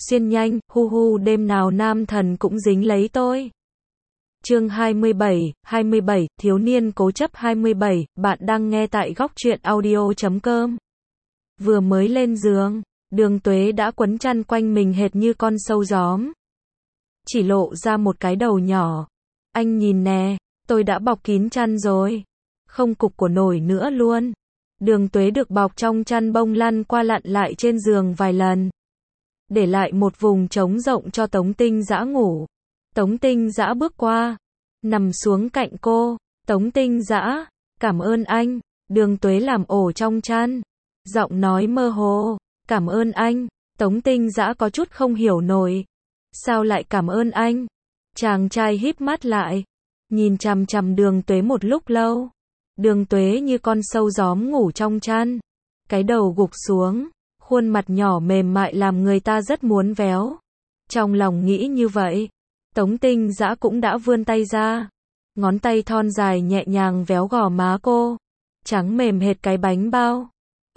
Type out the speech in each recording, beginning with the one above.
xuyên nhanh, hu hu đêm nào nam thần cũng dính lấy tôi. Chương 27, thiếu niên cố chấp 27, bạn đang nghe tại góc truyện audio.com. Vừa mới lên giường, Đường Tuế đã quấn chăn quanh mình hệt như con sâu gióm. Chỉ lộ ra một cái đầu nhỏ. Anh nhìn nè, tôi đã bọc kín chăn rồi. Không cục của nổi nữa luôn. Đường Tuế được bọc trong chăn bông lăn qua lặn lại trên giường vài lần. Để lại một vùng trống rộng cho Tống Tinh Dã ngủ. Tống Tinh Dã bước qua, nằm xuống cạnh cô. Tống Tinh Dã, cảm ơn anh. Đường Tuế làm ổ trong chăn. Giọng nói mơ hồ, cảm ơn anh. Tống Tinh Dã có chút không hiểu nổi. Sao lại cảm ơn anh? Chàng trai híp mắt lại, nhìn chằm chằm Đường Tuế một lúc lâu. Đường Tuế như con sâu gióm ngủ trong chăn. Cái đầu gục xuống, khuôn mặt nhỏ mềm mại làm người ta rất muốn véo. Trong lòng nghĩ như vậy, Tống Tinh Dã cũng đã vươn tay ra. Ngón tay thon dài nhẹ nhàng véo gò má cô. Trắng mềm hệt cái bánh bao.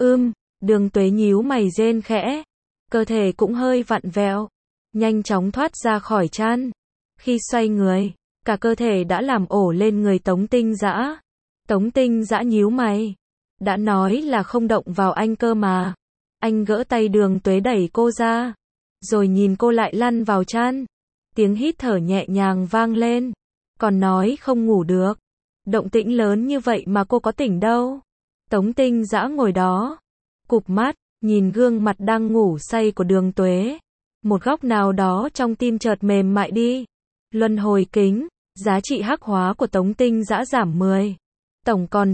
Đường Tuế nhíu mày rên khẽ. Cơ thể cũng hơi vặn vẹo. Nhanh chóng thoát ra khỏi chăn. Khi xoay người, cả cơ thể đã làm ổ lên người Tống Tinh Dã. Tống Tinh Dã nhíu mày. Đã nói là không động vào anh cơ mà. Anh gỡ tay Đường Tuế đẩy cô ra. Rồi nhìn cô lại lăn vào chăn. Tiếng hít thở nhẹ nhàng vang lên. Còn nói không ngủ được. Động tĩnh lớn như vậy mà cô có tỉnh đâu. Tống Tinh Dã ngồi đó. Cụp mắt, nhìn gương mặt đang ngủ say của Đường Tuế. Một góc nào đó trong tim chợt mềm mại đi. Luân hồi kính, giá trị hắc hóa của Tống Tinh Dã giảm 10. Tổng còn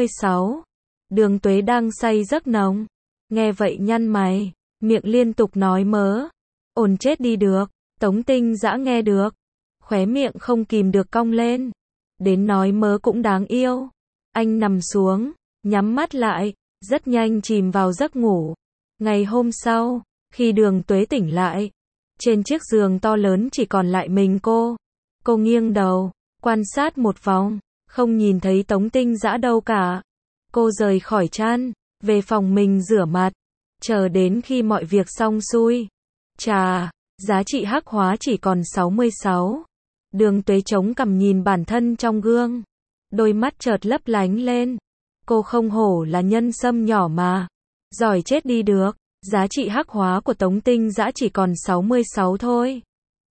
66. Đường Tuế đang say giấc nồng. Nghe vậy nhăn mày, miệng liên tục nói mớ. Ồn chết đi được. Tống Tinh Dã nghe được. Khóe miệng không kìm được cong lên. Đến nói mớ cũng đáng yêu. Anh nằm xuống, nhắm mắt lại, rất nhanh chìm vào giấc ngủ. Ngày hôm sau, khi Đường Tuế tỉnh lại, trên chiếc giường to lớn chỉ còn lại mình cô. Cô nghiêng đầu, quan sát một vòng, không nhìn thấy Tống Tinh Dã đâu cả. Cô rời khỏi chăn, về phòng mình rửa mặt, chờ đến khi mọi việc xong xuôi. Chà, giá trị hắc hóa chỉ còn 66. Đường Tuế chống cằm nhìn bản thân trong gương. Đôi mắt chợt lấp lánh lên. Cô không hổ là nhân sâm nhỏ mà. Giỏi chết đi được. Giá trị hắc hóa của Tống Tinh Dã chỉ còn 66 thôi.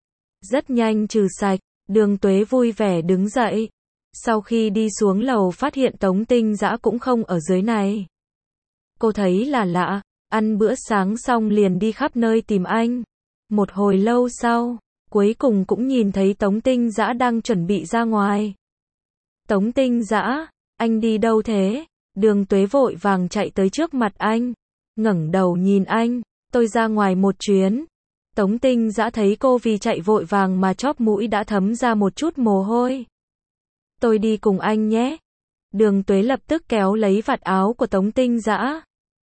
Rất nhanh trừ sạch. Đường Tuế vui vẻ đứng dậy. Sau khi đi xuống lầu phát hiện Tống Tinh Dã cũng không ở dưới này. Cô thấy là lạ. Ăn bữa sáng xong liền đi khắp nơi tìm anh. Một hồi lâu sau, cuối cùng cũng nhìn thấy Tống Tinh Dã đang chuẩn bị ra ngoài. Tống Tinh Dã, anh đi đâu thế? Đường Tuế vội vàng chạy tới trước mặt anh. Ngẩng đầu nhìn anh, tôi ra ngoài một chuyến. Tống Tinh Dã thấy cô vì chạy vội vàng mà chóp mũi đã thấm ra một chút mồ hôi. Tôi đi cùng anh nhé. Đường Tuế lập tức kéo lấy vạt áo của Tống Tinh Dã.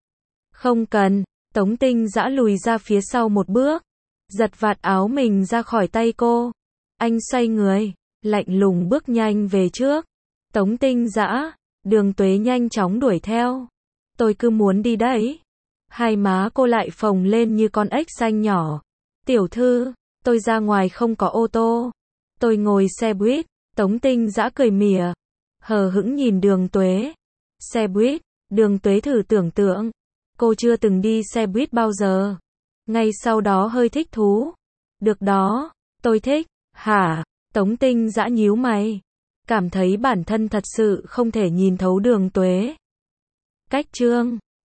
Không cần. Tống Tinh Dã lùi ra phía sau một bước, giật vạt áo mình ra khỏi tay cô. Anh xoay người, lạnh lùng bước nhanh về trước. Tống Tinh Dã, Đường Tuế nhanh chóng đuổi theo. Tôi cứ muốn đi đấy. Hai má cô lại phồng lên như con ếch xanh nhỏ. Tiểu thư, tôi ra ngoài không có ô tô. Tôi ngồi xe buýt. Tống Tinh Dã cười mỉa, hờ hững nhìn Đường Tuế. Xe buýt. Đường Tuế thử tưởng tượng. Cô chưa từng đi xe buýt bao giờ. Ngay sau đó hơi thích thú. Được đó, tôi thích. Hả? Tống Tinh Dã nhíu mày. Cảm thấy bản thân thật sự không thể nhìn thấu Đường Tuế. Cách chương